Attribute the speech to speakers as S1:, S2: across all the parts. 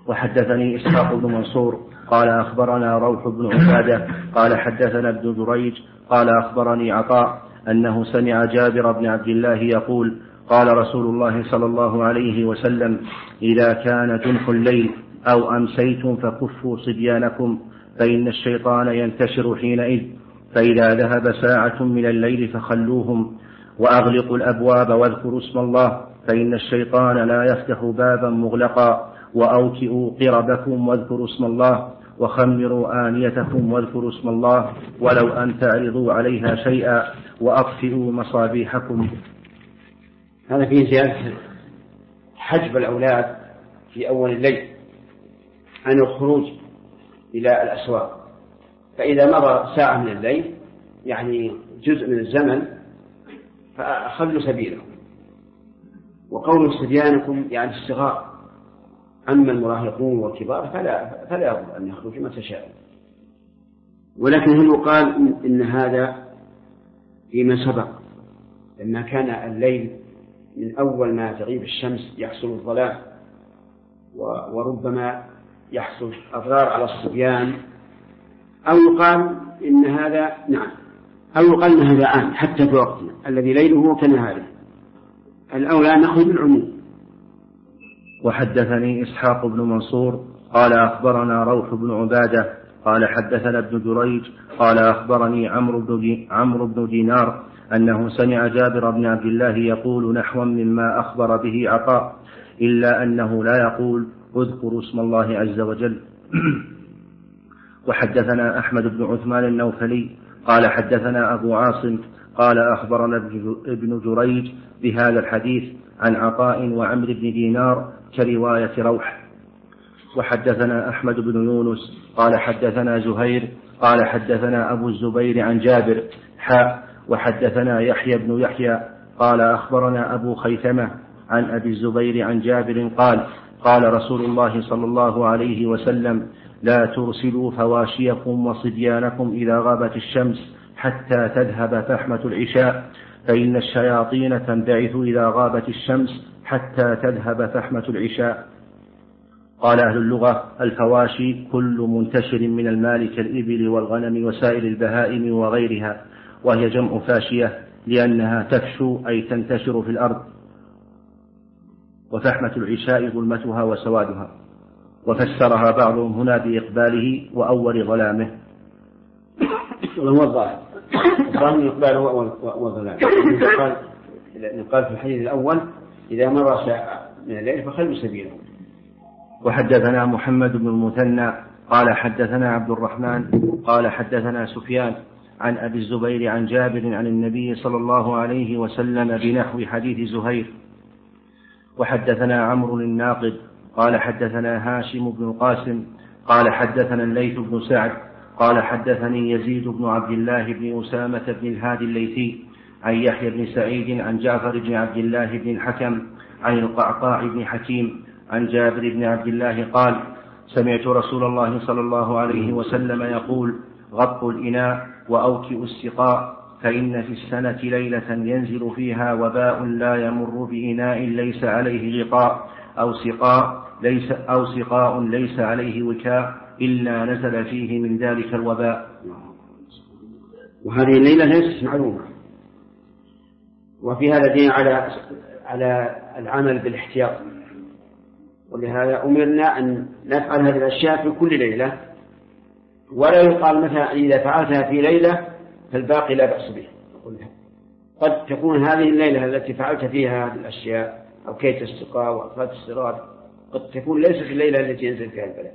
S1: وحدثني إسحاق بن منصور قال أخبرنا روح بن عبادة قال حدثنا ابن جريج قال أخبرني عطاء أنه سمع جابر بن عبد الله يقول قال رسول الله صلى الله عليه وسلم إذا كان جنح الليل أو أمسيتم فكفوا صبيانكم فإن الشيطان ينتشر حينئذ، فإذا ذهب ساعة من الليل فخلوهم، وأغلقوا الأبواب واذكروا اسم الله، فإن الشيطان لا يفتح بابا مغلقا، وأوكئوا قربكم واذكروا اسم الله، وخمروا آنيتكم واذكروا اسم الله، ولو أن تعرضوا عليها شيئا، وأطفئوا مصابيحكم.
S2: هذا فيه زيادة حجب الأولاد في أول الليل عن الخروج إلى الأسواق، فإذا مضى ساعة من الليل يعني جزء من الزمن فخلوا سبيلهم. وقول صبيانكم يعني الصغار، أما المراهقون والكبار فلا يضر أن يخرجوا متى شاءوا. ولكن هل يقال إن هذا فيما سبق لما كان الليل من أول ما تغيب الشمس يحصل الظلام وربما يحصل أضرار على الصبيان، أو يقال إن هذا أو يقال إن هذا عام حتى في وقتنا الذي ليله كنهاره، الأولى نأخذ بالعموم.
S1: وحدثني إسحاق بن منصور قال أخبرنا روح بن عبادة قال حدثنا ابن جريج قال أخبرني عمرو بن دينار أنه سمع جابر بن عبد الله يقول نحوا مما أخبر به عطاء، إلا أنه لا يقول اذكروا اسم الله عز وجل. وحدثنا أحمد بن عثمان النوفلي قال حدثنا أبو عاصم قال أخبرنا ابن جريج بهذا الحديث عن عطاء وعمرو بن دينار كرواية روح. وحدثنا أحمد بن يونس قال حدثنا زهير قال حدثنا أبو الزبير عن جابر وحدثنا يحيى بن يحيى قال أخبرنا أبو خيثمة عن أبي الزبير عن جابر قال رسول الله صلى الله عليه وسلم لا ترسلوا فواشيكم وصبيانكم إذا غابت الشمس حتى تذهب فحمة العشاء، فإن الشياطين تنبعث إذا غابت الشمس حتى تذهب فحمة العشاء. قال أهل اللغة الفواشي كل منتشر من المال كالإبل والغنم وسائر البهائم وغيرها، وهي جمع فاشية لأنها تفشو أي تنتشر في الأرض. وفحمة العشاء ظلمتها وسوادها، وفسرها بعضهم هنا بإقباله وأول ظلامه.
S2: وهو الظاهر إقباله وظلامه. قال في الحديث الأول إذا مر ساعة من الليل فخلوا سبيله.
S1: وحدثنا محمد بن المثنى قال حدثنا عبد الرحمن قال حدثنا سفيان عن أبي الزبير عن جابر عن النبي صلى الله عليه وسلم بنحو حديث زهير. وحدثنا عمرو الناقد قال حدثنا هاشم بن القاسم قال حدثنا الليث بن سعد قال حدثني يزيد بن عبد الله بن أسامة بن الهادي الليثي عن يحيى بن سعيد عن جعفر بن عبد الله بن الحكم عن القعقاع بن حكيم عن جابر بن عبد الله قال سمعت رسول الله صلى الله عليه وسلم يقول غطوا الإناء وأوكئوا السقاء، فإن في السنة ليلة ينزل فيها وباء لا يمر بإناء ليس عليه غطاء أو سقاء ليس عليه وكاء إلا نزل فيه من ذلك الوباء.
S2: وهذه الليلة ليست معلومة، وفي هذا دين على العمل بالاحتياط، ولهذا أمرنا أن نفعل هذه الأشياء في كل ليلة، ولا يقال مثلا إذا فعلتها في ليلة فالباقي لا بأس به. قد تكون هذه الليلة التي فعلت فيها هذه الأشياء أو كيت السقاء وأخذت الصراط قد تكون ليست الليلة التي ينزل فيها البلاء،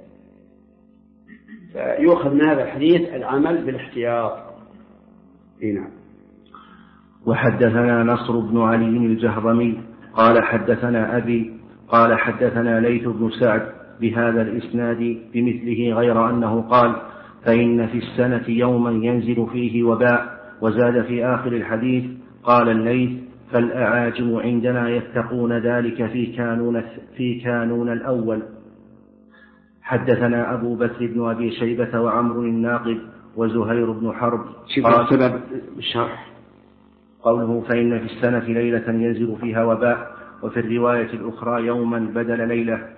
S2: فيؤخذ من هذا الحديث العمل بالاحتياط. نعم.
S1: وحدثنا نصر بن علي الجهضمي قال حدثنا أبي قال حدثنا ليث بن سعد بهذا الإسناد بمثله غير أنه قال فإن في السنة يوما ينزل فيه وباء، وزاد في آخر الحديث قال الليث فالأعاجم عندنا يتقون ذلك في كانون الأول. حدثنا أبو بكر بن أبي شيبة وعمرو الناقد وزهير بن حرب.
S2: سبب الشرح
S1: قوله فإن في السنة ليلة ينزل فيها وباء، وفي الرواية الأخرى يوما بدل ليلة،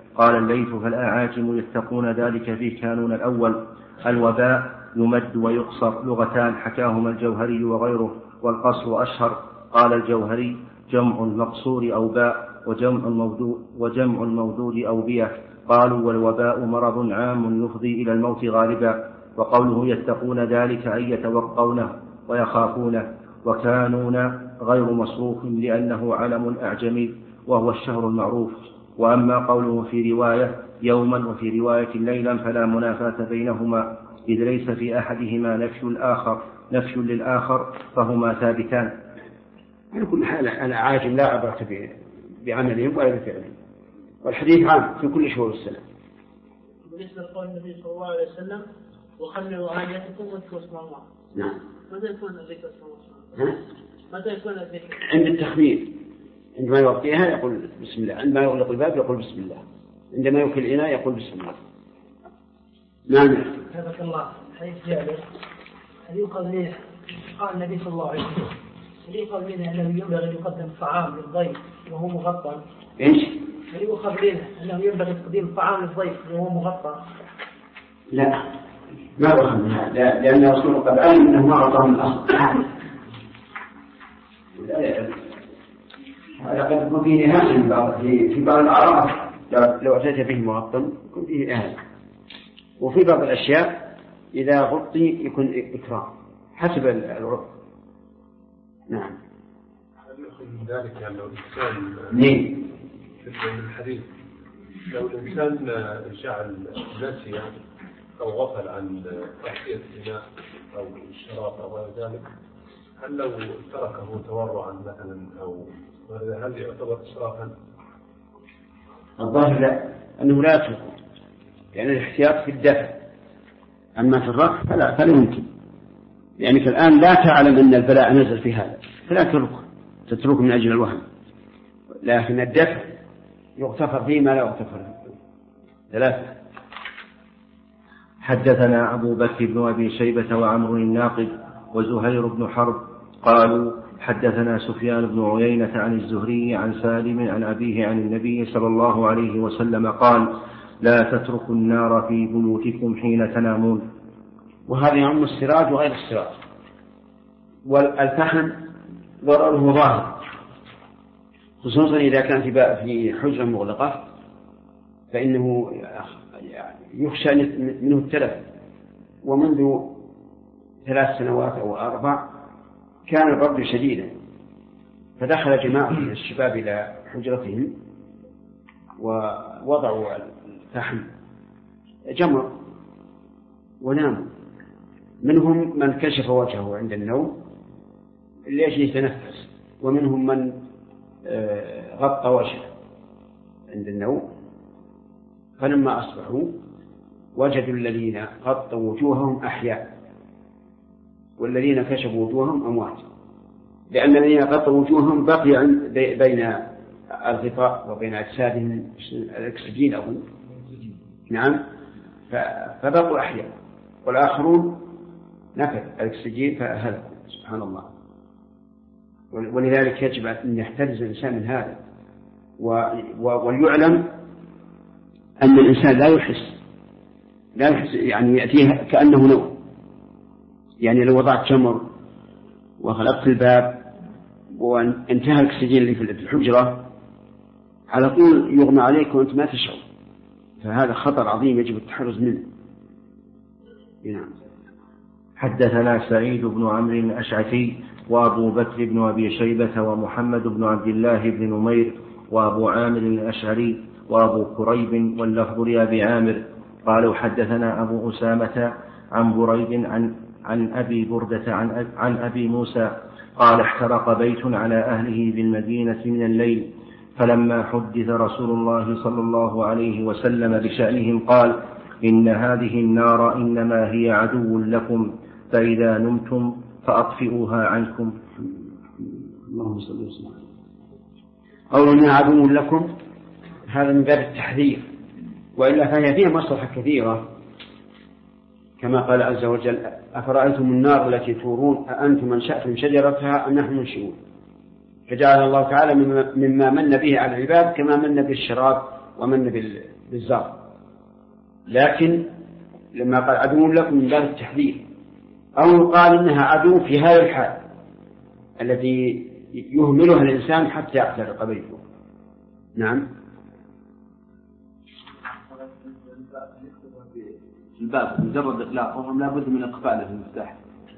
S1: قال الليث فالأعاجم يتقون ذلك في كانون الأول. الوباء يمد ويقصر لغتان حكاهما الجوهري وغيره، والقصر أشهر. قال الجوهري جمع المقصور أوباء وجمع المودود أوبية. قالوا والوباء مرض عام يفضي إلى الموت غالبا. وقوله يتقون ذلك أي يتوقونه ويخافونه. وكانون غير مصروف لأنه علم أعجمي وهو الشهر المعروف. وأما قوله في رواية يوما وفي رواية ليلا فلا منافاة بينهما، إذ ليس في أحدهما نفي للآخر فهما ثابتان.
S2: على كل حال الأعاجم لا عبرة بعملهم ولا بفعلهم، والحديث عام في كل شهور السنة.
S3: بالنسبة لقول النبي صلى الله عليه وسلم وخلوا عادتكم واذكروا اسم الله.
S2: نعم.
S3: متى يكون الذكر اسم الله؟ متى يكون الذكر؟
S2: عند التخمير، عندما يوقيها يقول بسم الله، عندما يغلق الباب يقول بسم الله، عندما يوكل الإناء يقول بسم الله. نعم.
S3: حفظك الله. حديث جابر هل يقال منه قال النبي صلى الله عليه وسلم هل يقال منه أنه ينبغي أن يقدم طعام للضيف وهو مغطى؟
S2: إيش؟
S3: هل يقال منه أنه ينبغي تقديم طعام للضيف وهو مغطى؟
S2: لا، ما أفهم هذا، لأن الرسول قد علم أنه ما أعطاه من الأصل. هذا قد يكون فيه إهانة في بعض الأعراف، لو أتيت به مغطى يكون فيه إهانة، وفي بعض الأشياء إذا غطي يكون إكرام حسب العرف. نعم.
S4: هل يأخذ من ذلك يعني لو الإنسان في الحديث لو الإنسان جعل ناسيا أو غفل عن تحقيق الإناء أو الشراب أو غير ذلك، هل لو تركه تورعا مثلا أو هل يعتبر إسرافا؟
S2: الظاهر لا، أنه لا يتركه، يعني الاحتياط في الدفع، أما في الرفع فلا يمكن، يعني الآن لا تعلم أن البلاء نزل في هذا فلا تتركه من أجل الوهم، لكن الدفع يغتفر فيه ما لا يغتفر فيه. ثلاثة.
S1: حدثنا أبو بكر بن أبي شيبة وعمر الناقد وزهير بن حرب قالوا حدثنا سفيان بن عيينة عن الزهري عن سالم عن أبيه عن النبي صلى الله عليه وسلم قال لا تتركوا النار في بيوتكم حين تنامون.
S2: وهذا يعم السراج وغير السراج، والفحم ضرره ظاهر، خصوصا إذا كان في حجرة مغلقة فإنه يخشى منه التلف. ومنذ 3 سنوات أو 4 كان البرد شديدا، فدخل جماعة من الشباب إلى حجرتهم ووضعوا الفحم جمر وناموا. منهم من كشف وجهه عند النوم ليش يتنفس، ومنهم من غطى وجهه عند النوم. فلما أصبحوا وجدوا الذين غطوا وجوههم أحياء والذين كشفوا وجوههم أموات، لأن الذين غطوا وجوههم بقي بين الغطاء وبين أجسادهم الأكسجين أو نعم، فبقوا أحياء، والآخرون نفذ الأكسجين فهلكوا. سبحان الله. ولذلك يجب أن يحترز الإنسان من هذا، وليعلم أن الإنسان لا يحس يعني يأتيه كأنه نوم. يعني لو وضعت جمر وغلقت الباب وانتهى الأكسجين اللي في الحجرة على طول يغمى عليك وأنت ما تشعر، فهذا خطر عظيم يجب التحرز منه. نعم.
S1: حدثنا سعيد بن عمرو الأشعثي وأبو بكر بن أبي شيبة ومحمد بن عبد الله بن نمير وأبو عامر الأشعري وأبو كريب واللفظ لأبي عامر قالوا حدثنا أبو أسامة عن بريد عن أبي بردة عن أبي موسى قال احترق بيت على أهله بالمدينة من الليل، فلما حدث رسول الله صلى الله عليه وسلم بشأنهم قال إن هذه النار إنما هي عدو لكم، فإذا نمتم فأطفئوها عنكم.
S2: اللهم صل وسلم. قولنا عدو لكم هذا من باب التحذير، وإلا فهي فيها مصلحة كثيرة، كما قال عز وجل أفرأيتم النار التي تورون أأنتم أنشأتم شجرتها أم نحن منشئون. فجعل الله تعالى مما من به على العباد كما من بالشراب ومن بالظبط، لكن لما قال عدو لكم من باب التحذير، أو قال إنها عدو في هذا الحال التي يهملها الإنسان حتى يعترق بيته. نعم.
S5: الباب مجرد إطلاقهم لا بد من إقفاله في المفتاح.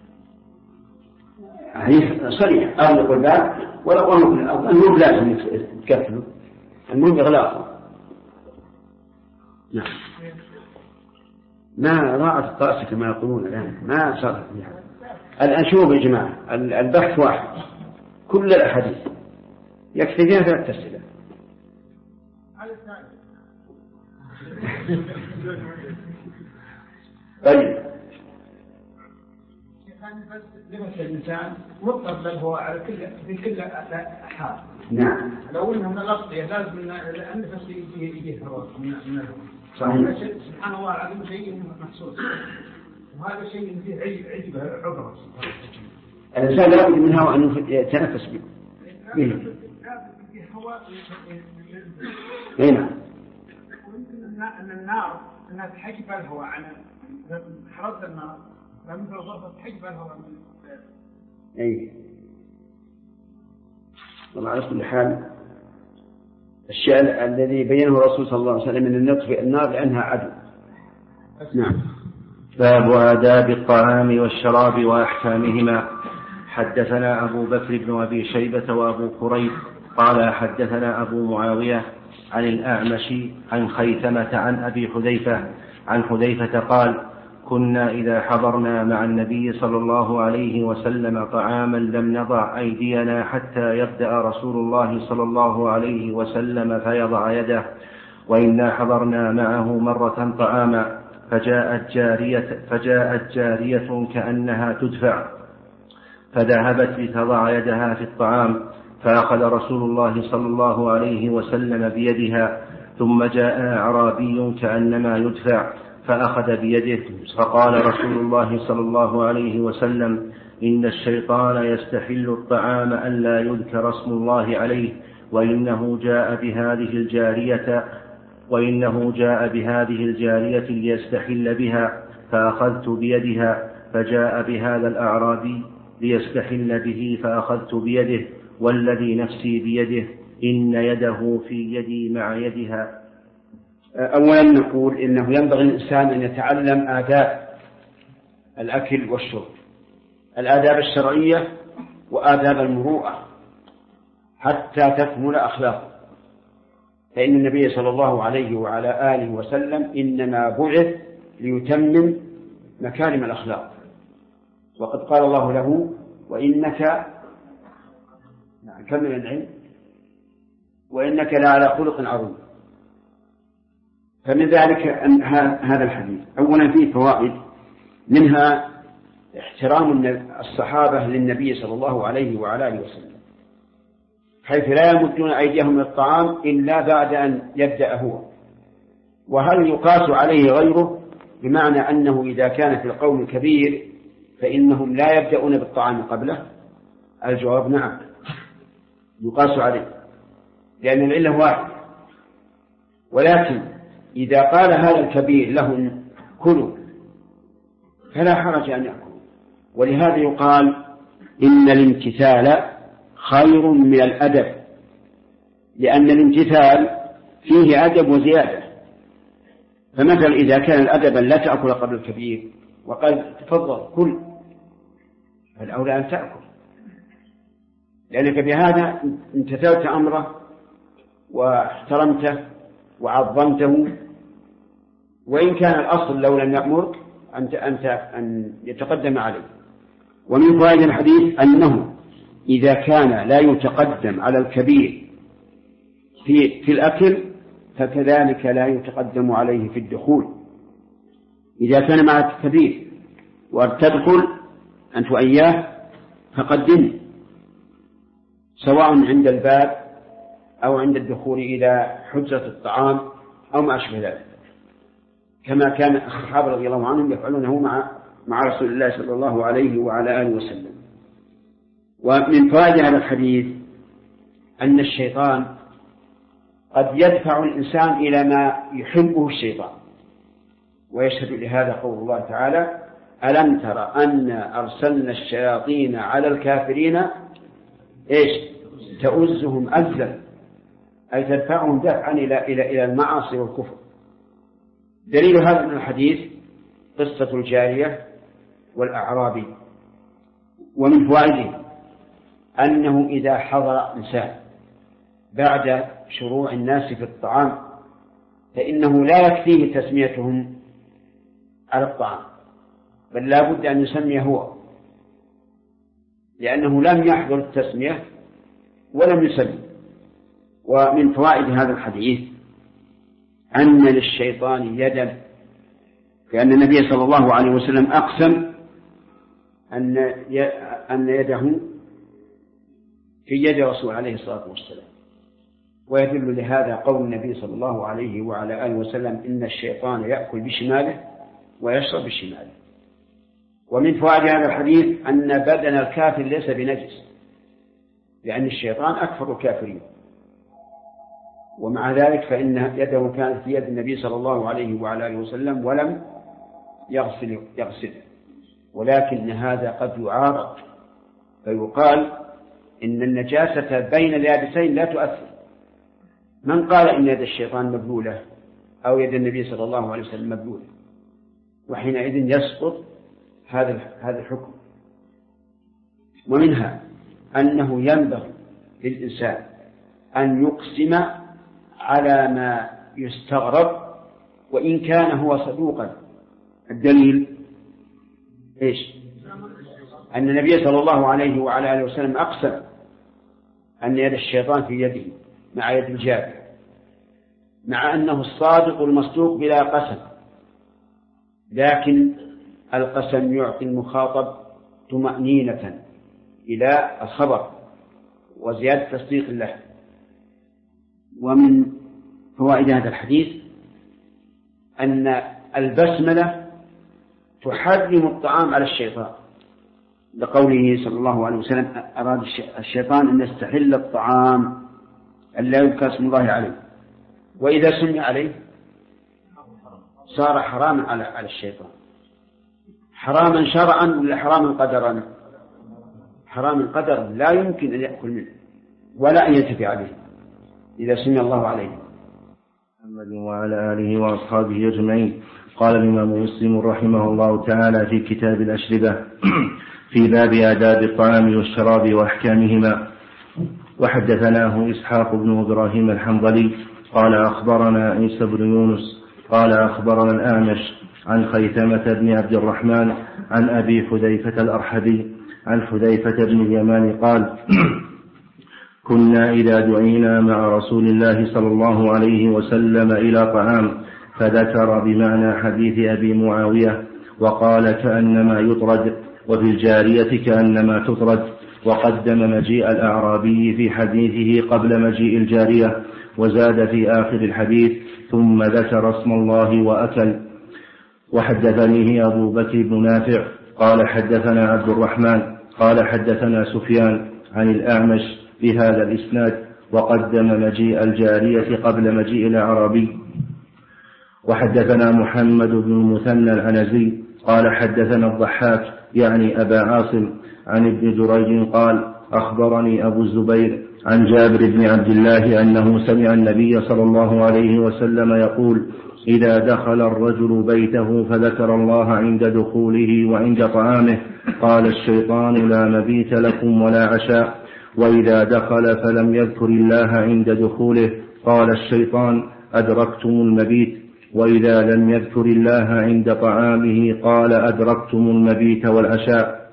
S2: صريح أغلق الباب ولا قرن في الأرض، المهم لازم يتكفلوا، المهم إغلاقه. نعم. ما راعت الطاس كما يقولون الآن، ما صار فيها. الآن شوفوا يا جماعة، البحث واحد، كل الأحاديث يكفي فيها 3 أسئلة. طيب.
S3: لمس الإنسان مطلق بل هو على في كل حال.
S2: نعم.
S3: لو إنه من الأغطية لازم النفس يجيه هواء من الهواء.
S2: صحيح.
S3: سبحان الله العظيم شيء محسوس، وهذا شيء فيه عجبة عبرة.
S2: الإنسان لا بد من هواء أن يتنفس به.
S3: هواء.
S2: نعم.
S3: ويمكن أن النار أنها تحجب الهواء عن حرارة النار، فمثل الغرفة تحجب الهواء من.
S2: أي. والله على كل حال الشيء الذي بينه الرسول صلى الله عليه وسلم من النطف النار لأنها عدو. نعم.
S1: باب آداب الطعام والشراب وأحكامهما. حدثنا أبو بكر بن أبي شيبة وأبو كريب قال حدثنا أبو معاوية عن الأعمش عن خيثمة عن أبي حذيفة عن حذيفة قال كنا إذا حضرنا مع النبي صلى الله عليه وسلم طعاما لم نضع أيدينا حتى يبدأ رسول الله صلى الله عليه وسلم فيضع يده، وإنا حضرنا معه مرة طعاما فجاءت جارية كأنها تدفع فذهبت لتضع يدها في الطعام، فأخذ رسول الله صلى الله عليه وسلم بيدها، ثم جاء أعرابي كأنما يدفع فأخذ بيده، فقال رسول الله صلى الله عليه وسلم إن الشيطان يستحل الطعام ألا يذكر اسم الله عليه، وإنه جاء بهذه الجارية ليستحل بها، فأخذت بيدها، فجاء بهذا الأعرابي ليستحل به فأخذت بيده، والذي نفسي بيده إن يده في يدي مع يدها.
S2: أولا نقول إنه ينبغي الإنسان أن يتعلم آداب الأكل والشرب، الآداب الشرعية وآداب المروءة حتى تكمل أخلاقه، فإن النبي صلى الله عليه وعلى آله وسلم إنما بعث ليتمم مكارم الأخلاق، وقد قال الله له وإنك كمل العلم وإنك لعلى خلق عظيم. فمن ذلك أن هذا الحديث أولا فيه فوائد، منها احترام الصحابة للنبي صلى الله عليه وعلى آله وسلم، حيث لا يمدون أيديهم من الطعام إلا بعد أن يبدأ هو. وهل يقاس عليه غيره؟ بمعنى أنه إذا كان في القوم كبير فإنهم لا يبدأون بالطعام قبله. الجواب نعم يقاس عليه، لأن العلة واحدة. ولكن إذا قال هذا الكبير لهم كلوا فلا حرج أن يأكلوا، ولهذا يقال إن الامتثال خير من الأدب، لأن الامتثال فيه أدب وزيادة. فمثلا إذا كان الأدب لا تأكل قبل الكبير وقال تفضل كل، فالأولى أن تأكل، لأنك بهذا امتثلت أمره واحترمته وعظمته، وإن كان الأصل لو لم يأمرك أن يتقدم عليه. ومن فوائد الحديث أنه إذا كان لا يتقدم على الكبير في الأكل فكذلك لا يتقدم عليه في الدخول. إذا كان معك كبير وتدخل أنت وإياه فقدم، سواء عند الباب أو عند الدخول إلى حجرة الطعام أو ما أشبه ذلك، كما كان الصحابة رضي الله عنهم يفعلونه مع رسول الله صلى الله عليه وعلى آله وسلم. ومن فوائد هذا الحديث أن الشيطان قد يدفع الإنسان إلى ما يحبه الشيطان. ويشهد لهذا قول الله تعالى: ألم تر أن أرسلنا الشياطين على الكافرين تؤزهم أزا، أي تدفعهم دفعا إلى المعاصي والكفر. دليل هذا من الحديث قصة الجارية والأعرابي. ومن فوائده أنه إذا حضر إنسان بعد شروع الناس في الطعام فإنه لا يكفيه تسميتهم على الطعام، بل لا بد أن يسمي هو، لأنه لم يحضر التسمية ولم يسمي. ومن فوائد هذا الحديث أن للشيطان يدا، لأن النبي صلى الله عليه وسلم أقسم أن يده في يد رسول عليه الصلاة والسلام. ويدل لهذا قول النبي صلى الله عليه وعلى آله وسلم: إن الشيطان يأكل بشماله ويشرب بشماله. ومن فوائد هذا الحديث أن بدن الكافر ليس بنجس، لأن الشيطان أكفر الكافرين، ومع ذلك فإن يده كانت في يد النبي صلى الله عليه وعلى آله وسلم ولم يغسله، ولكن هذا قد يعارض فيقال إن النجاسة بين اليابسين لا تؤثر. من قال إن يد الشيطان مبلولة أو يد النبي صلى الله عليه وسلم مبلولة؟ وحينئذ يسقط هذا الحكم. ومنها أنه ينبغي للإنسان أن يقسم على ما يستغرب وإن كان هو صدوقا. الدليل أن النبي صلى الله عليه وعلى آله وسلم أقسم أن يد الشيطان في يده مع يد الجابر، مع أنه الصادق المصدوق بلا قسم، لكن القسم يعطي المخاطب طمأنينة إلى الخبر وزيادة تصديق له. ومن فوائد هذا الحديث أن البسملة تحرم الطعام على الشيطان، لقوله صلى الله عليه وسلم: أراد الشيطان أن يستحل الطعام أن لا يذكر اسم الله عليه، وإذا سمي عليه صار حراما على الشيطان. حراما شرعا ولا حراما قدرا؟ حراما قدرا، لا يمكن أن يأكل منه ولا أن ينتفع عليه إذا سمي الله عليه.
S1: محمد وعلى آله وأصحابه أجمعين. قال الإمام مسلم رحمه الله تعالى في كتاب الأشربة في باب آداب الطعام والشراب وأحكامهما: وحدثناه إسحاق بن إبراهيم الحنظلي قال أخبرنا عيسى بن يونس قال أخبرنا الأعمش عن خيثمة بن عبد الرحمن عن أبي حذيفة الأرحبي عن حذيفة بن اليمان قال: كنا إذا دعينا مع رسول الله صلى الله عليه وسلم إلى طعام فذكر بمعنى حديث أبي معاوية وقال كأنما يطرد، وفي الجارية كأنما تطرد، وقدم مجيء الأعرابي في حديثه قبل مجيء الجارية، وزاد في آخر الحديث ثم ذكر اسم الله وأكل. وحدثنيه أبو بكر بن نافع قال حدثنا عبد الرحمن قال حدثنا سفيان عن الأعمش بهذا الإسناد وقدم مجيء الجارية قبل مجيء الأعرابي. وحدثنا محمد بن المثنى العنزي قال حدثنا الضحاك يعني أبا عاصم عن ابن جريج قال أخبرني أبو الزبير عن جابر بن عبد الله أنه سمع النبي صلى الله عليه وسلم يقول: إذا دخل الرجل بيته فذكر الله عند دخوله وعند طعامه قال الشيطان لا مبيت لكم ولا عشاء، وإذا دخل فلم يذكر الله عند دخوله قال الشيطان أدركتم المبيت، وإذا لم يذكر الله عند طعامه قال أدركتم المبيت والعشاء.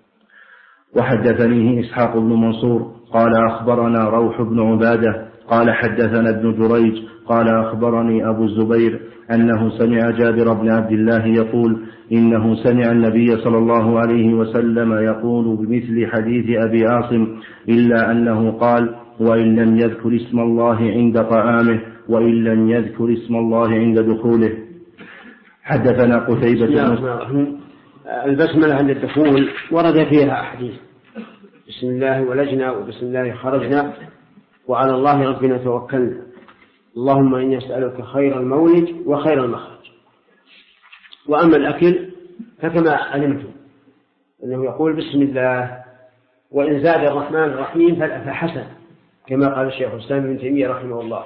S1: وحدثنيه إسحاق بن منصور قال أخبرنا روح بن عبادة قال حدثنا ابن جريج قال أخبرني أبو الزبير أنه سمع جابر بن عبد الله يقول: إنه سمع النبي صلى الله عليه وسلم يقول بمثل حديث أبي عاصم، إلا أنه قال: وإن لم يذكر اسم الله عند طعامه وإن لم يذكر اسم الله عند دخوله. حدثنا قتيبة.
S2: البسملة عند الدخول ورد فيها أحاديث: بسم الله ولجنا وبسم الله خرجنا وعلى الله ربنا توكلنا. اللهم إني أسألك خير المولد وخير المخرج. وأما الأكل فكما علمتم أنه يقول بسم الله، وإن زاد الرحمن الرحيم فحسن، كما قال الشيخ الإسلام ابن تيمية رحمه الله.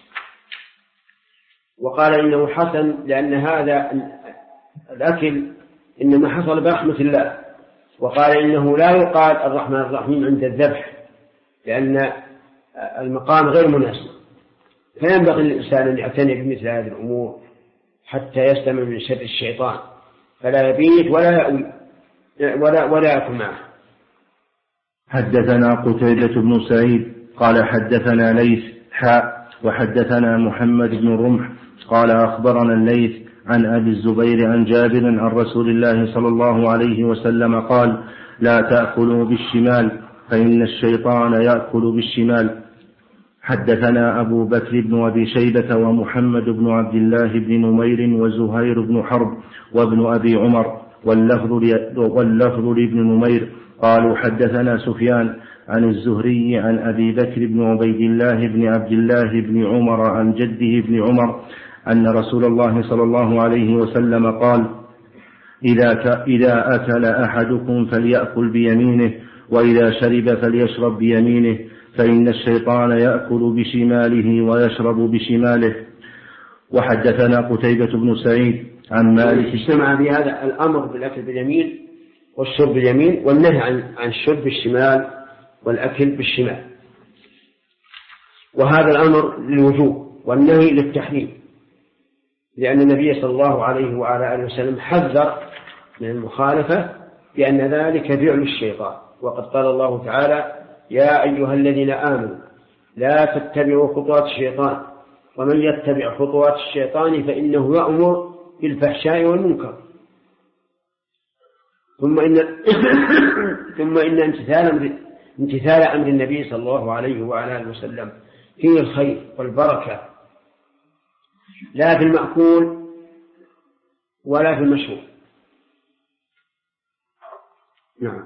S2: وقال إنه حسن لأن هذا الأكل إنما حصل برحمة الله. وقال إنه لا يقال الرحمن الرحيم عند الذبح لأن المقام غير مناسب، فينبغي للإنسان أن يعتني بمثل هذه الأمور حتى يسلم من شر الشيطان، فلا يبيت ولا يأكل معه.
S1: حدثنا قتيبة بن سعيد قال حدثنا ليث وحدثنا محمد بن الرمح قال أخبرنا الليث عن أبي الزبير عن جابر عن رسول الله صلى الله عليه وسلم قال: لا تأكلوا بالشمال فإن الشيطان يأكل بالشمال. حدثنا أبو بكر بن أبي شيبة ومحمد بن عبد الله بن نمير وزهير بن حرب وابن أبي عمر واللفظ لابن نمير قالوا حدثنا سفيان عن الزهري عن أبي بكر بن عبيد الله بن عبد الله بن عمر عن جده بن عمر أن رسول الله صلى الله عليه وسلم قال: إذا أكل أحدكم فليأكل بيمينه، وإذا شرب فليشرب بيمينه، فإن الشيطان يأكل بشماله ويشرب بشماله. وحدثنا قتيبة بن سعيد عن مالك.
S2: اجتمع في هذا الأمر بالأكل باليمين والشرب باليمين، والنهي عن الشرب بالشمال والأكل بالشمال. وهذا الأمر للوجوب والنهي للتحريم، لأن النبي صلى الله عليه وعلى آله وسلم حذر من المخالفة بأن ذلك فعل الشيطان. وقد قال الله تعالى: يا أيها الذين آمنوا لا تتبعوا خطوات الشيطان ومن يتبع خطوات الشيطان فإنه يأمر بالفحشاء والمنكر. ثم إن امتثال أمر النبي صلى الله عليه وعلى آله وسلم فيه الخير والبركة، لا في المأكول ولا في المشروب. نعم.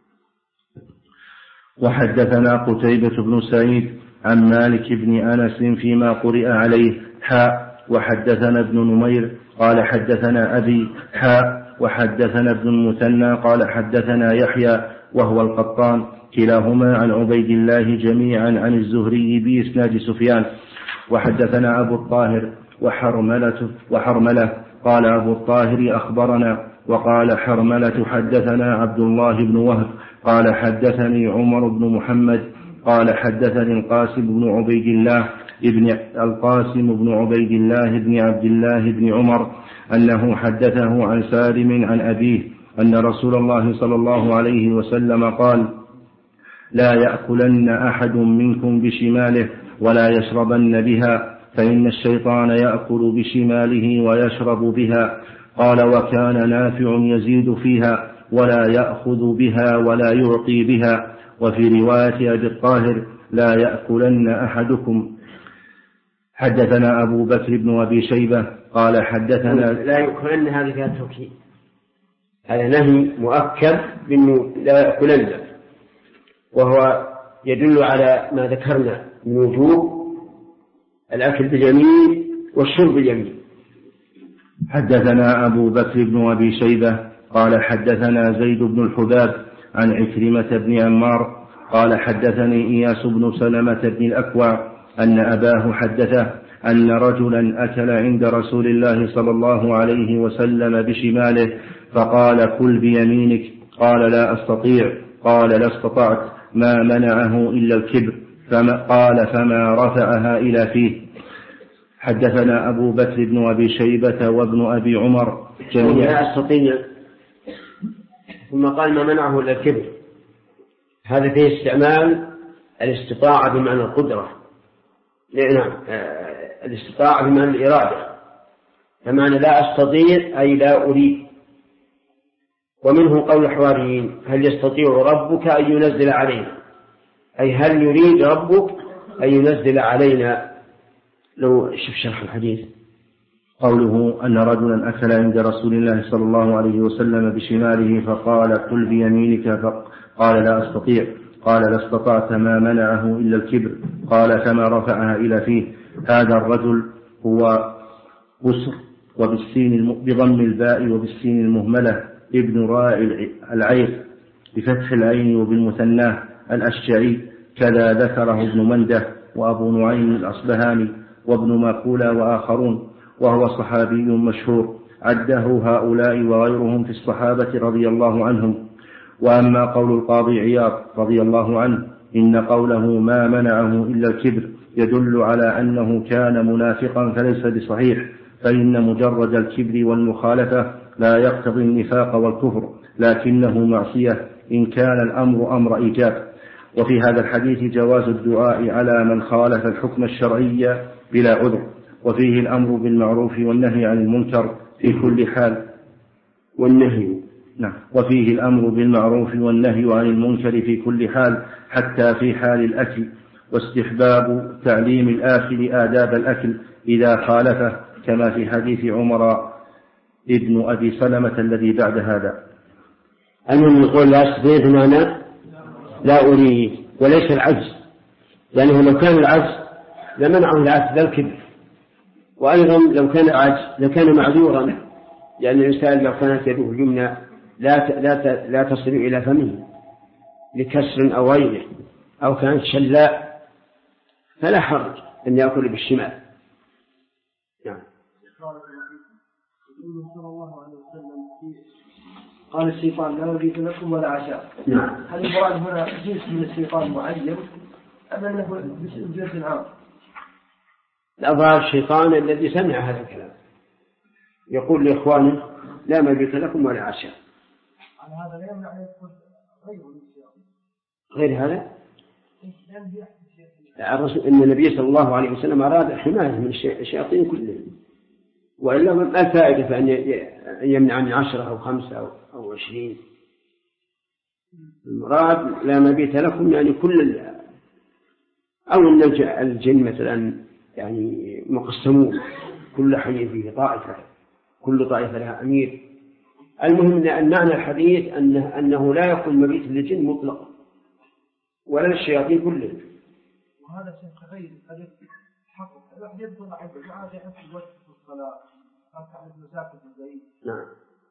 S1: وحدثنا قتيبة بن سعيد عن مالك بن أنس فيما قرئ عليه وحدثنا ابن نمير قال حدثنا أبي وحدثنا ابن المثنى قال حدثنا يحيى وهو القطان كلاهما عن عبيد الله جميعا عن الزهري بإسناد سفيان. وحدثنا أبو الطاهر وحرملة قال أبو الطاهر أخبرنا، وقال حرملة حدثنا عبد الله بن وهب قال حدثني عمر بن محمد قال حدثني القاسم بن عبيد الله بن عبد الله بن عمر أنه حدثه عن سالم عن أبيه أن رسول الله صلى الله عليه وسلم قال: لا يأكلن أحد منكم بشماله ولا يشربن بها، فإن الشيطان يأكل بشماله ويشرب بها. قال: وكان نافع يزيد فيها ولا يأخذ بها ولا يعطي بها. وفي رواية أبي الطاهر: لا يأكلن أحدكم. حدثنا أبو بكر بن أبي شيبة قال حدثنا.
S2: لا يأكلن هذه فيها التوكيد، هذا نهي مؤكد بأنه لا يأكلن، وهو يدل على ما ذكرنا من وجوب الأكل باليمين والشرب باليمين.
S1: حدثنا أبو بكر بن أبي شيبة قال حدثنا زيد بن الحباب عن عكرمة بن عمار قال حدثني إياس بن سلمة بن الأكوع أن أباه حدثه أن رجلا أكل عند رسول الله صلى الله عليه وسلم بشماله فقال: كل بيمينك. قال: لا أستطيع. قال: لا استطعت. ما منعه إلا الكبر. قال: فما رفعها إلى فيه. حدثنا أبو بكر بن أبي شيبة وابن أبي عمر
S2: جميعا. لا أستطيع، ثم قال: ما منعه إلا الكبر. هذا فيه استعمال الاستطاعة بمعنى القدرة. نعم، الاستطاعة بمعنى الإرادة، فمعنى لا أستطيع أي لا أريد. ومنه قول الحواريين: هل يستطيع ربك أن ينزل علينا، أي هل يريد ربك أن ينزل علينا. لو شوف شرح الحديث.
S1: قوله أن رجلا أكل عند رسول الله صلى الله عليه وسلم بشماله فقال: قل بيمينك. فقال: لا أستطيع. قال: لا استطعت. ما منعه إلا الكبر. قال: فما رفعها إلى فيه. هذا الرجل هو بسر بضم الباء وبالسين المهملة ابن رائع العير بفتح العين وبالمثناه الأشجعي، كذا ذكره ابن منده وأبو نعيم الأصبهاني وابن ماقولة وآخرون، وهو صحابي مشهور عده هؤلاء وغيرهم في الصحابة رضي الله عنهم. وأما قول القاضي عياض رضي الله عنه إن قوله ما منعه إلا الكبر يدل على أنه كان منافقا فليس بصحيح، فإن مجرد الكبر والمخالفة لا يقتضي النفاق والكفر، لكنه معصية إن كان الأمر أمر إيجاب. وفي هذا الحديث جواز الدعاء على من خالف الحكم الشرعي بلا عذر، وفيه الأمر بالمعروف والنهي عن المنكر في كل حال وفيه الأمر بالمعروف والنهي عن المنكر في كل حال حتى في حال الأكل، واستحباب تعليم الآكل آداب الأكل إذا خالفه، كما في حديث عمر ابن أبي سلمة الذي بعد هذا.
S2: أنهم يقول لا أستطيع أنا لا أريد، وليس العجز، لأنه لو كان العجز لمنعه العجز لا الكبر. وأيضا لو كان العجز لكان معذورا، لأن الإنسان لو كانت يده اليمنى لا تصل إلى فمه لكسر أو غيره، أو كانت شلاء فلا حرج أن يأكل بالشمال. نعم.
S3: صلى الله عليه وسلم قال الشيطان لا مبيت لكم ولا عشاء.
S2: نعم.
S3: هل المراد هنا جنس من الشيطان معين أم أنه جنس عام؟
S2: الأظهر الشيطان الذي سمع هذا الكلام يقول لإخوانه لا مبيت لكم ولا عشاء.
S3: على هذا لا يمنع أن يكون
S2: غير هذا إن النبي صلى الله عليه وسلم أراد حماية من الشياطين كلهم، وإلا ما الفائدة فأن يمنع عن 10 أو 5 أو 20. المراد لا مبيت لكم يعني كل أو أن الجن مثلا يعني مقسمون، كل حي فيه طائفة، كل طائفة لها أمير. المهم أن معنى الحديث أنه لا يكون مبيت للجن مطلقا ولا للشياطين كلهم.
S3: وهذا شيء غير الواحد يدخل عبد العادة في الوقت في الصلاة عن المساكن البعيد.
S2: نعم.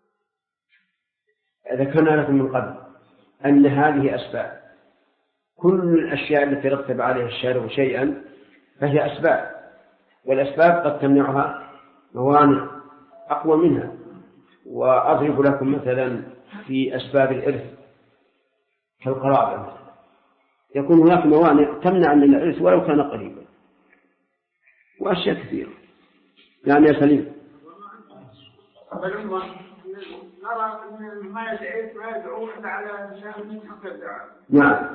S2: ذكرنا لكم من قبل أن هذه أسباب، كل الأشياء التي رتب عليها الشارع شيئا فهي أسباب، والأسباب قد تمنعها موانع أقوى منها. وأضرب لكم مثلا في أسباب الإرث كالقرابة، يكون هناك موانع تمنع من الإرث ولو كان قريبا، وأشياء كثيرة. يعني يا سليم
S6: نرى أن ما يدعو إلا على إنسان من حق الدعاء.
S2: نعم.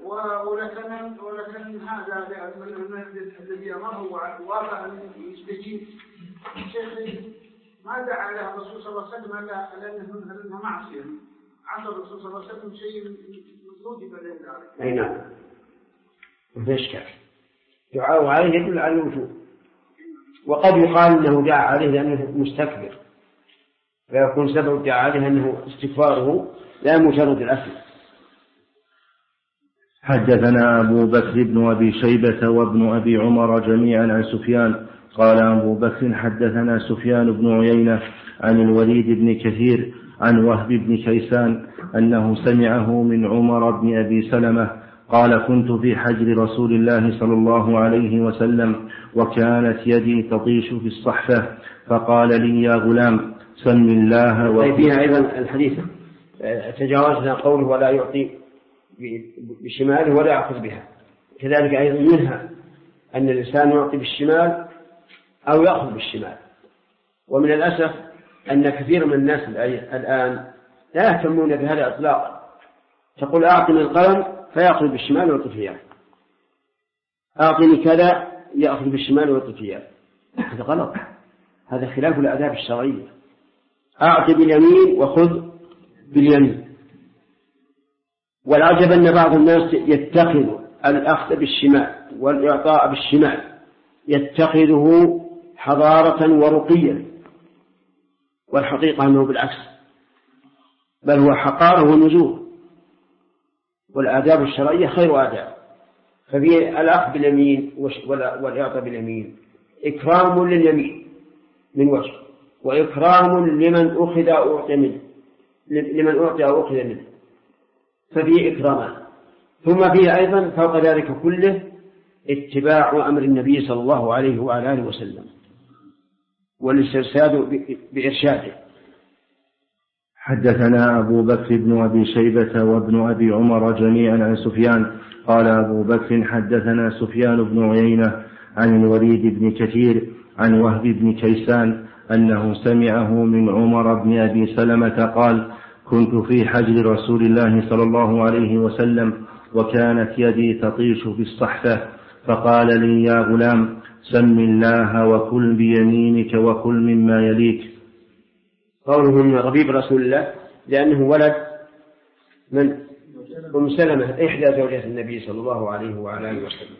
S6: ولكن هذا الذي أمره ووافق أن يستجيب الشيخ ما دعا له الرسول صلى الله عليه وسلم على أنه معصية، عصى الرسول صلى الله عليه وسلم شيء مطلوب بالله.
S2: أي نعم. وفيش دعاء عليه يدل على الوجوب، وقد يقال أنه دعا عليه لأنه مستكبر، فيكون سبب الدعاء عليه أنه استكباره لا مجرد الأكل.
S1: حدثنا أبو بكر بن أبي شيبة وابن أبي عمر جميعا عن سفيان قال أبو بكر حدثنا سفيان بن عيينة عن الوليد بن كثير عن وهب بن كيسان أنه سمعه من عمر بن أبي سلمة قال كنت في حجر رسول الله صلى الله عليه وسلم وكانت يدي تطيش في الصحفة فقال لي يا غلام سم الله.
S2: فيها أيضا الحديث تجاوزنا قوله ولا يعطي بشماله ولا يأخذ بها، كذلك أيضا منها أن الإنسان يعطي بالشمال أو يأخذ بالشمال. ومن الأسف أن كثير من الناس الآن لا يهتمون بهذا إطلاقا، تقول أعطني القلم فيأخذ بالشمال ويعطي، أعطني كذا يأخذ بالشمال ويعطي. هذا غلط، هذا خلاف الآداب الشرعية. أعطي باليمين وخذ باليمين. والعجب أن بعض الناس يتخذ الأخذ بالشمال والإعطاء بالشمال يتخذه حضارة ورقيا، والحقيقة أنه بالعكس، بل هو حقارة ونزول. والآداب الشرعية خير آداب، ففي الأخذ باليمين والإعطاء باليمين إكرام لليمين من وجه، وإكرام لمن أخذ أو أعطي منه، لمن أعطي أو أخذ منه، ففيه إكرامان. ثم فيه أيضا فوق ذلك كله اتباع أمر النبي صلى الله عليه وعلى آله وسلم والاسترشاد بإرشاده.
S1: حدثنا أبو بكر بن أبي شيبة وابن أبي عمر جميعا عن سفيان قال أبو بكر حدثنا سفيان بن عيينة عن الوليد بن كثير عن وهب بن كيسان أنه سمعه من عمر بن أبي سلمة قال كنت في حجر رسول الله صلى الله عليه وسلم وكانت يدي تطيش في الصحفة فقال لي يا غلام سم الله وكل بيمينك وكل مما يليك.
S2: قوله من ربيب رسول الله لأنه ولد من أم سلمة إحدى زوجات النبي صلى الله عليه وعلى آله وسلم،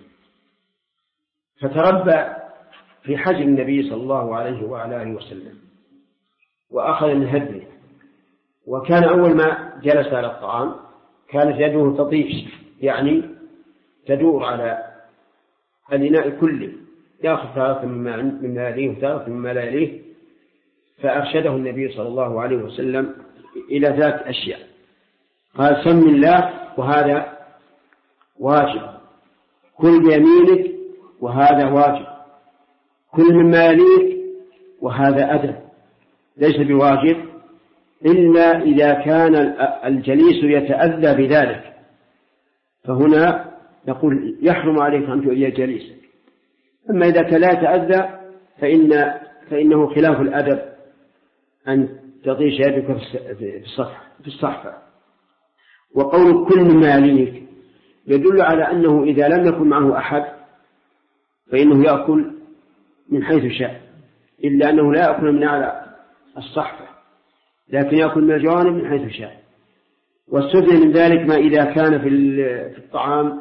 S2: فتربى في حجر النبي صلى الله عليه وعلى آله وسلم وأخذ من هدمه. وكان أول ما جلس على الطعام كانت يده تطيش، يعني تدور على الإناء كله، يأخذ ثلاثة مما يليه وثلاثة مما لا يليه. فأرشده النبي صلى الله عليه وسلم إلى ذات أشياء، قال سم الله وهذا واجب، كل بيمينك وهذا واجب، كل مما يليك وهذا أدب ليس بواجب إلا إذا كان الجليس يتأذى بذلك، فهنا نقول يحرم عليك أن تؤذي الجليس. أما إذا كان لا يتأذى فإنه خلاف الأدب أن تطيش يدك في الصحفة. وقول كل مما يليك يدل على أنه إذا لم يكن معه أحد فإنه يأكل من حيث شاء، إلا أنه لا يأكل من أعلى الصحفة لكن يأكل من الجوانب من حيث شاء. والسفل من ذلك ما إذا كان في الطعام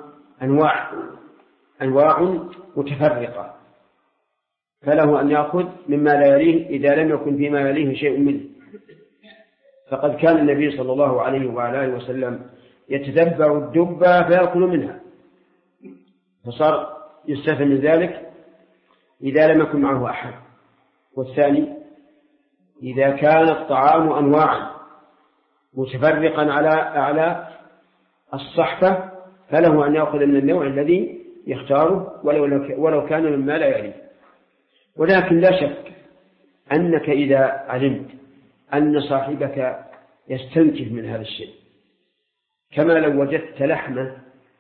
S2: أنواع متفرقة فله أن يأخذ مما لا يليه إذا لم يكن فيما يليه شيء منه. فقد كان النبي صلى الله عليه وعلى آله وسلم يتتبع الدبة فيأكل منها، فصار يستثنى من ذلك إذا لم يكن معه أحد. والثاني إذا كان الطعام أنواعا متفرقا على أعلى الصحفة فله أن يأخذ من النوع الذي يختاره ولو كان مما لا يليه. ولكن لا شك أنك إذا علمت أن صاحبك يستنكف من هذا الشيء، كما لو وجدت لحمة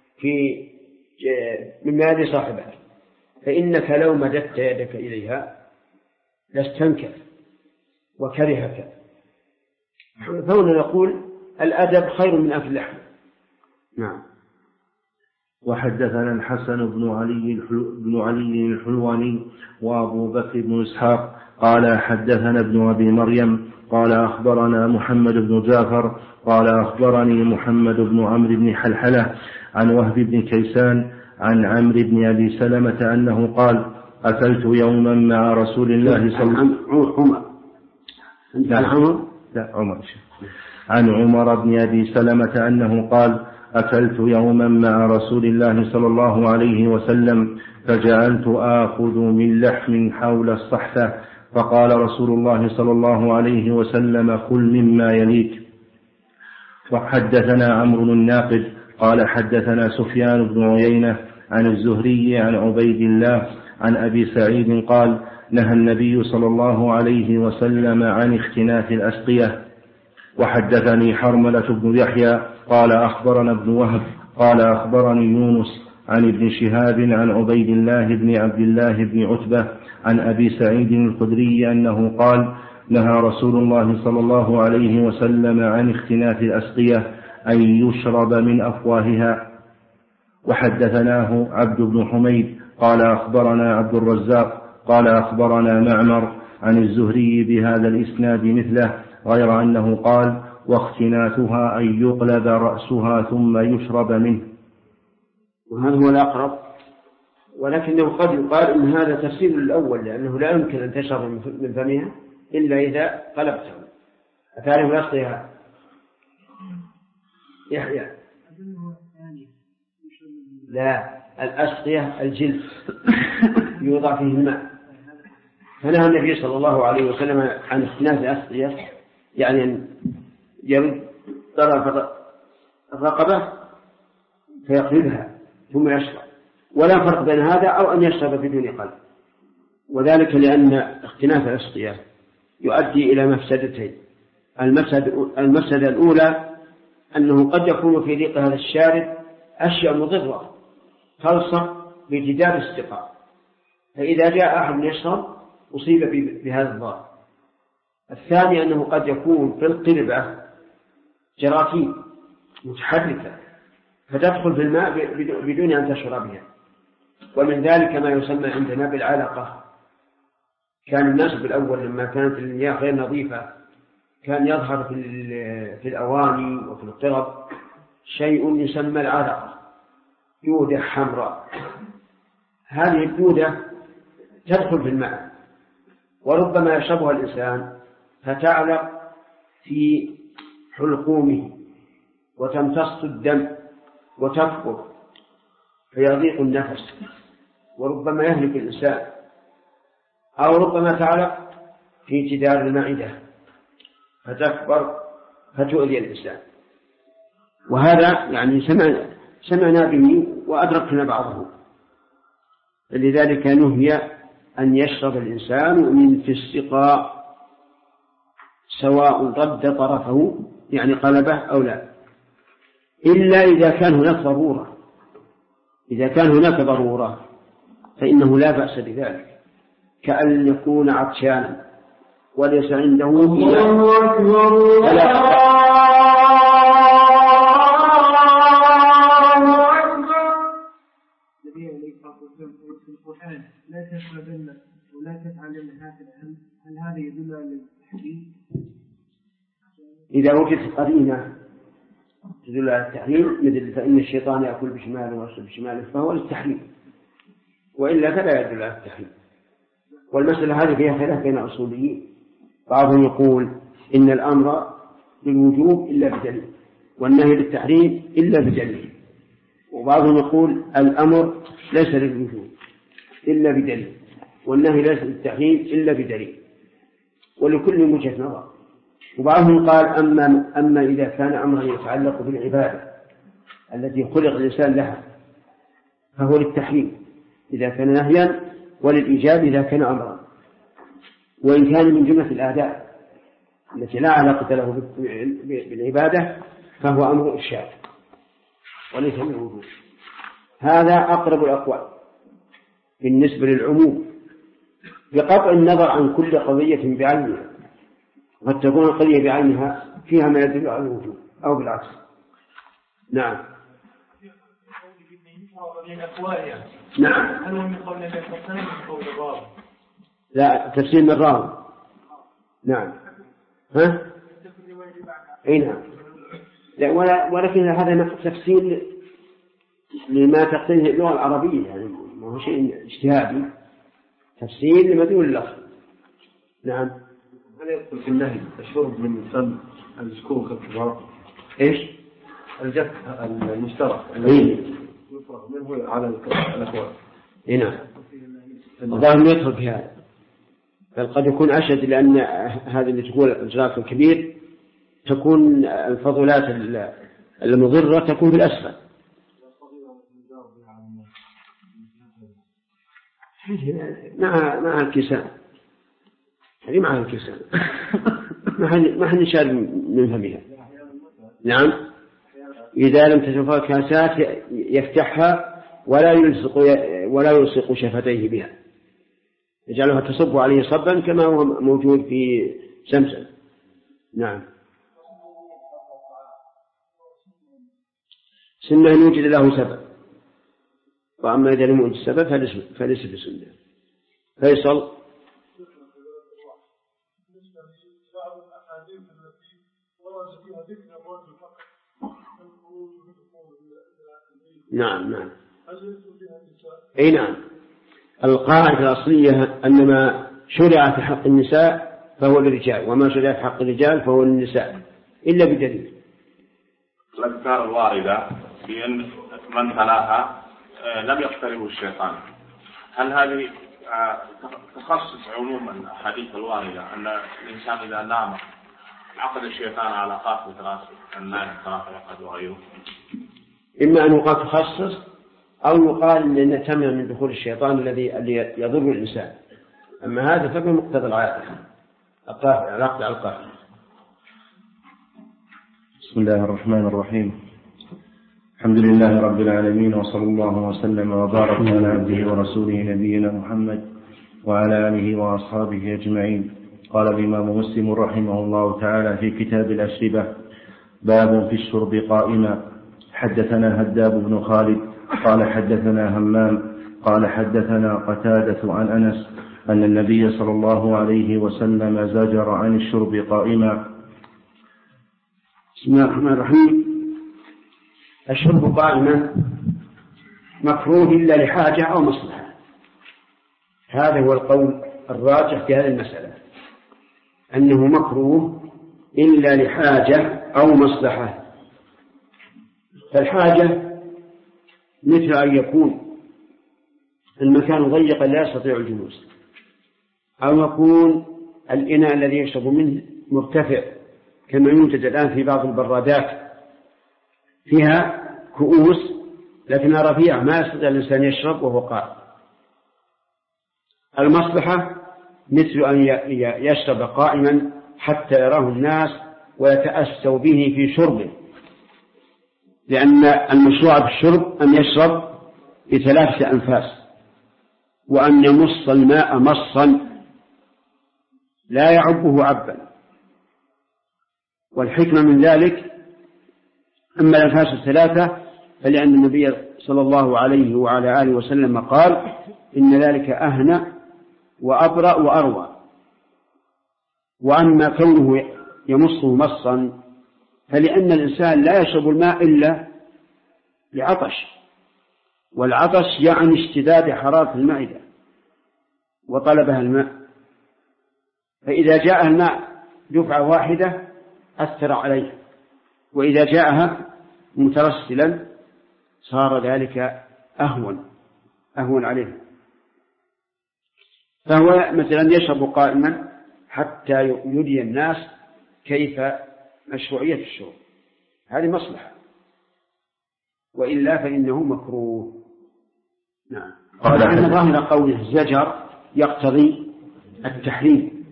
S2: من مال صاحبك، فإنك لو مددت يدك إليها لاستنكف وكرهك. فهنا نقول الأدب خير من أكل اللحم. نعم.
S1: وحدثنا الحسن بن علي الحلواني وأبو بكر بن إسحاق قال حدثنا ابن أبي مريم قال أخبرنا محمد بن جعفر قال أخبرني محمد بن عمرو بن حلحلة عن وهب بن كيسان عن عمرو بن أبي سلمة أنه قال أكلت يوما مع رسول الله صلى الله عن عمر بن أبي سلمة أنه قال أكلت يوما مع رسول الله صلى الله عليه وسلم فجعلت آخذ من لحم حول الصحفة فقال رسول الله صلى الله عليه وسلم كل مما يليك. وحدثنا عمرو الناقد قال حدثنا سفيان بن عيينة عن الزهري عن عبيد الله عن أبي سعيد قال نهى النبي صلى الله عليه وسلم عن اختناث الأسقية. وحدثني حرملة بن يحيى قال أخبرنا ابن وهب قال أخبرني يونس عن ابن شهاب عن عبيد الله بن عبد الله بن عتبة عن أبي سعيد الخدري أنه قال نهى رسول الله صلى الله عليه وسلم عن اختناث الأسقية أن يشرب من أفواهها. وحدثناه عبد بن حميد قال أخبرنا عبد الرزاق قال أخبرنا معمر عن الزهري بهذا الإسناد مثله غير أنه قال واختناثها أن يقلب رأسها ثم يشرب منه.
S2: وهذا هو الأقرب، ولكنه قد يقال إن هذا تفسير الأول لأنه لا يمكن أن تشرب من فمها إلا إذا قلبته. أتعرف الأسقية يحيى؟ لا، الأسقية الجلد يوضع فيه الماء فنهى النبي صلى الله عليه وسلم عن اختلاف الأسقية، يعني أن يرد طرف الرقبة فيقلبها ثم يشرب، ولا فرق بين هذا أو أن يشرب بدون قلب، وذلك لأن اختلاف الأسقية يؤدي إلى مفسدتين. المفسدة الأولى أنه قد يكون في ريق هذا الشارب أشياء مضرة خلصة بجدار السقاء، فإذا جاء أحد يشرب أصيب بهذا الضرر. الثاني أنه قد يكون في القلبة جراثيم متحركة فتدخل في الماء بدون أن تشربها، ومن ذلك ما يسمى عندنا بالعلقة. كان الناس بالأول لما كانت المياه غير نظيفة كان يظهر في الأواني وفي القرب شيء يسمى العلقة، دودة حمراء. هذه الدودة تدخل في الماء وربما يشربها الإنسان فتعلق في حلقومه وتمتص الدم وتكبر فيضيق النفس وربما يهلك الإنسان، أو ربما تعلق في جدار المعدة فتكبر فتؤذي الإنسان. وهذا يعني سمعنا به وأدركنا بعضه، لذلك نهي أن يشرب الإنسان من في السقاء سواء رد طرفه يعني قلبه أو لا، إلا إذا كان هناك ضرورة. إذا كان هناك ضرورة فإنه لا بأس بذلك، كأن يكون عطشانا وليس عنده ماء فلا
S7: لا تشربن ولا تفعلن هكذا، هل هذا يدل على التحريم؟
S2: إذا وجدت قرينة تدل على التحريم مثل فإن الشيطان يأكل بشماله ويشرب بشماله فهو للتحريم، وإلا فلا يدل على التحريم. والمسألة هذه فيها خلاف بين الأصوليين، بعضهم يقول إن الأمر للوجوب إلا بدليل والنهي للتحريم إلا بدليل، وبعضهم يقول الأمر ليس للوجوب إلا بدليل والنهي ليس للتحريم إلا بدليل، ولكل وجهة نظر. وبعضهم قال أما إذا كان أمرا يتعلق بالعبادة التي خلق الإنسان لها فهو للتحريم إذا كان نهيا، وللإيجاب إذا كان أمرا. وإن كان من جملة الآداب التي لا علاقة له بالعبادة فهو أمر إرشاد وليس من وجوب. هذا أقرب الأقوال بالنسبة للعموم، بقطع النظر عن كل قضية بعينها، قد تكون القضية بعينها فيها ما يدل على الوجوب أو بالعكس. نعم. نعم.
S7: هل هو من قول النبي صلى الله عليه وسلم من قول الراوي؟
S2: لا، تفسير من الراوي. نعم. ها؟ أي نعم. لا ولكن هذا تفسير لما تقتضيه اللغة العربية، يعني ما هو شيء اجتهادي، تفسير لمدلول اللفظ. نعم.
S4: هل يدخل في النهي الشرب من فم الزكوك الكبار؟
S2: إيش؟
S4: الجف المشترك الذي يفرغ منه على الأكواب.
S2: نعم. الظاهر يدخل في هذا، بل قد يكون أشد، لأن هذا اللي تقول الإجراف الكبير تكون الفضلات المضرة تكون في الأسفل. مع الكساء، هذه مع الكساء ما حد يشال من فمها. نعم. إذا لم تشوفها كاسات يفتحها ولا يلصق شفتيه بها، يجعلها تصب عليه صبا كما هو موجود في سمسم. نعم. سنة يوجد له سبب، وأما إذا لم يوجد السبب فليس بسنة. فيصل. نعم. أي نعم. القاعدة الأصلية أن ما شرع في حق النساء فهو للرجال، وما شرع في حق الرجال فهو للنساء إلا بدليل.
S8: الأذكار الواردة بأن من تلاها لم يقتربه الشيطان، هل هذه تخصص عموما الأحاديث الواردة أن الإنسان إذا نام عقد الشيطان على قافة رأسه النائم كما يقعد وغيره.
S2: إما أن يقال تخصص أو يقال أن تمنع من دخول الشيطان الذي يضر الإنسان. أما هذا فبمقتضى العادة العقد على القافة.
S1: بسم الله الرحمن الرحيم. الحمد لله رب العالمين، وصلى الله وسلم وبارك على عبده ورسوله نبينا محمد وعلى آله وأصحابه أجمعين. قال الإمام مسلم رحمه الله تعالى في كتاب الأشربة: باب في الشرب قائما. حدثنا هداب بن خالد قال حدثنا همام قال حدثنا قتادة عن أنس أن النبي صلى الله عليه وسلم زجر عن الشرب قائما.
S2: بسم الله الرحمن الرحيم. الشرب قائما مكروه إلا لحاجة أو مصلحة. هذا هو القول الراجح في هذه المسألة، أنه مكروه إلا لحاجة أو مصلحة. فالحاجة مثل أن يكون المكان ضيقا لا يستطيع الجلوس، أو يكون الإناء الذي يشرب منه مرتفع كما يوجد الآن في بعض البرادات فيها كؤوس لكنها رفيعة ما يستطيع الإنسان يشرب وهو قائم. المصلحة مثل أن يشرب قائما حتى يراه الناس ويتأسوا به في شربه، لأن المشروع في الشرب أن يشرب ب3 أنفاس، وأن يمص الماء مصا لا يعبه عبا. والحكمة من ذلك أما الأنفاس 3 فلأن النبي صلى الله عليه وعلى آله وسلم قال: إن ذلك أهنى وأبرأ وأروى. وأما كونه يمصه مصا فلأن الإنسان لا يشرب الماء إلا لعطش، والعطش يعني اشتداد حرارة المعدة وطلبها الماء، فإذا جاء الماء دفعة واحدة أثر عليه، وإذا جاءها مترسلا صار ذلك أهون عليه. فهو مثلا يشرب قائما حتى يري الناس كيف مشروعية الشرب، هذه مصلحة، وإلا فإنه مكروه. نعم. أن ظاهر قوله الزجر يقتضي التحريم،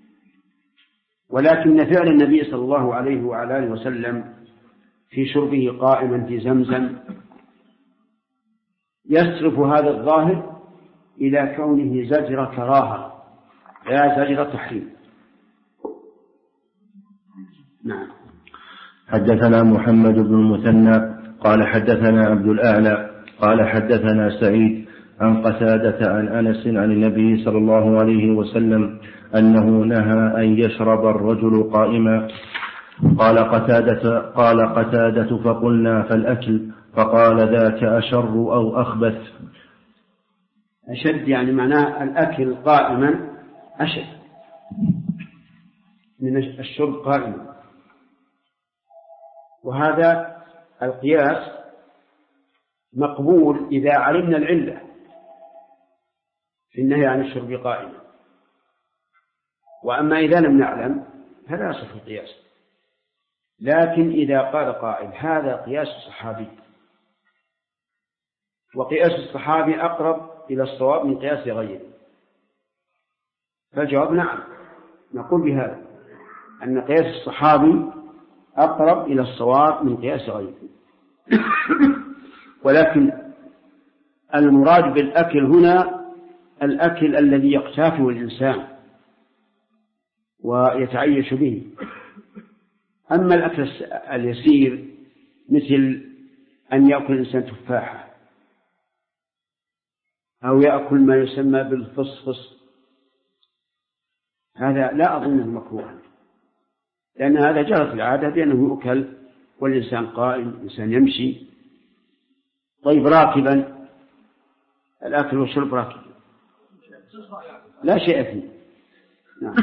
S2: ولكن فعل النبي صلى الله عليه وعلى آله وسلم في شربه قائما في زمزم يصرف هذا الظاهر إلى كونه زجر كراهة لا زجر تحريم. نعم.
S1: حدثنا محمد بن المثنى قال حدثنا عبد الأعلى قال حدثنا سعيد عن قتادة عن أنس عن النبي صلى الله عليه وسلم أنه نهى أن يشرب الرجل قائما. قال قتادة فقلنا فالأكل؟ فقال ذاك أشر أو أخبث.
S2: أشد يعني معناه الأكل قائما أشد من الشرب قائما. وهذا القياس مقبول إذا علمنا العلة في النهي عن الشرب قائما، وأما إذا لم نعلم فلا يصح القياس. لكن إذا قال قائل هذا قياس الصحابي، وقياس الصحابي أقرب إلى الصواب من قياس غيره، فالجواب نعم، نقول بهذا أن قياس الصحابي أقرب إلى الصواب من قياس غيره. ولكن المراد بالأكل هنا الأكل الذي يقتاته الإنسان ويتعيش به. أما الأكل اليسير مثل أن يأكل الإنسان تفاحة أو يأكل ما يسمى بالفصفص، هذا لا أظنه مكروها، لأن هذا جرت العادة بأنه يؤكل والإنسان قائم، الإنسان يمشي. طيب راكبا، الأكل والشرب راكبا لا شيء فيه. نعم.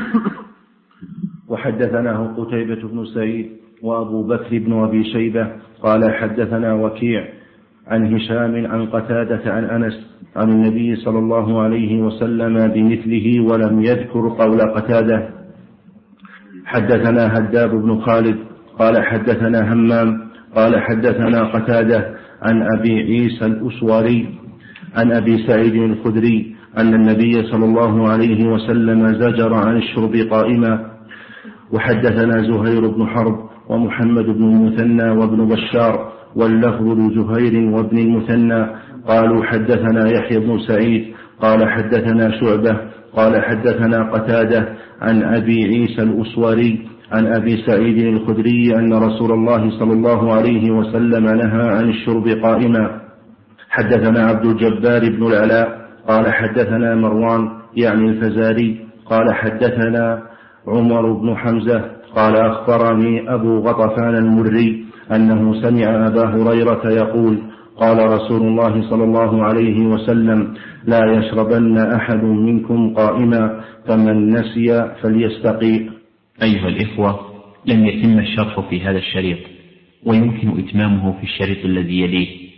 S1: وحدثناه قتيبة بن سعيد وأبو بكر بن أبي شيبة قال حدثنا وكيع عن هشام عن قتادة عن أنس عن النبي صلى الله عليه وسلم بمثله ولم يذكر قول قتادة. حدثنا هداب بن خالد قال حدثنا همام قال حدثنا قتادة عن أبي عيسى الأسوري عن أبي سعيد الخدري أن النبي صلى الله عليه وسلم زجر عن الشرب قائما. وحدثنا زهير بن حرب ومحمد بن المثنى وابن بشار واللفظ لزهير وابن المثنى قالوا حدثنا يحيى بن سعيد قال حدثنا شعبة قال حدثنا قتادة عن أبي عيسى الأسوري عن أبي سعيد الخدري أن رسول الله صلى الله عليه وسلم نهى عن الشرب قائما. حدثنا عبد الجبار بن العلاء قال حدثنا مروان يعني الفزاري قال حدثنا عمر بن حمزة قال أخبرني أبو غطفان المري أنه سمع أبا هريرة يقول قال رسول الله صلى الله عليه وسلم لا يشربن أحد منكم قائما فمن نسي فليستقي.
S9: أيها الإخوة، لم يتم الشرح في هذا الشريط ويمكن إتمامه في الشريط الذي يليه.